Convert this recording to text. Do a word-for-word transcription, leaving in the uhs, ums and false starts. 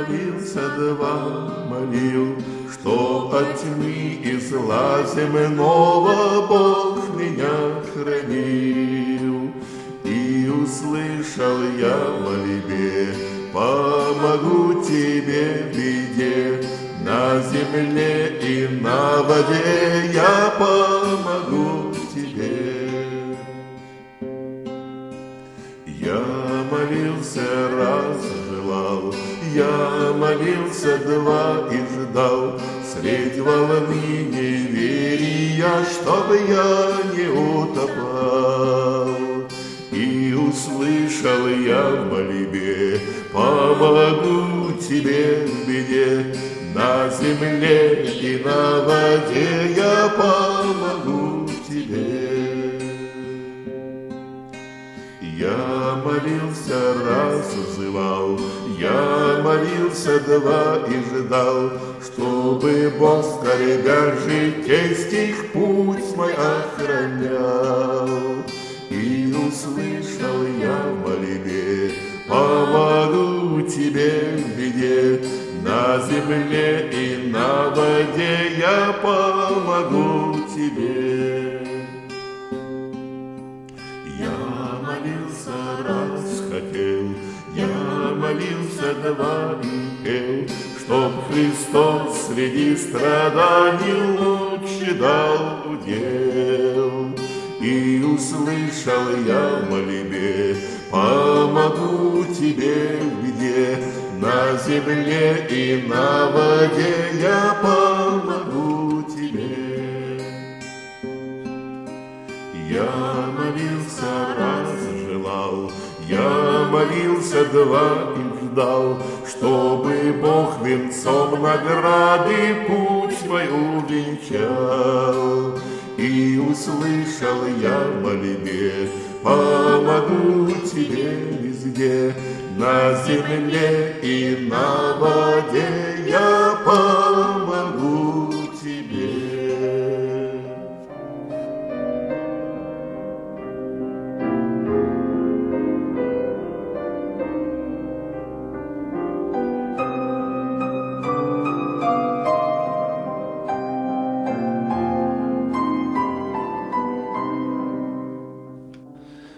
молился, два молил, чтоб от тьмы и зла земного Бог меня хранил. И услышал я в мольбе: помогу тебе в беде, на земле и на воде я помогу тебе. Я молился раз, желал, я молился два и ждал, средь волны неверия, чтобы я не утопал. И услышал я в мольбе: помогу тебе в беде, на земле и на воде я помогу тебе. Я молился раз, взывал, я молился два и ждал, чтобы Бог скорбя житейских путь мой охранял. И услышал я в мольбе: помогу тебе в беде, на земле и на воде я помогу тебе. Я молился раз, хотел, я молился два и пел, чтоб Христос среди страданий лучше дал удел. И услышал я в мольбе: помогу тебе в беде, на земле и на воде я помогу тебе. Я молился раз, желал, я молился два и ждал, чтобы Бог венцом награды путь мой увенчал. И услышал я в мольбе: помогу тебе везде, на земле и на воде я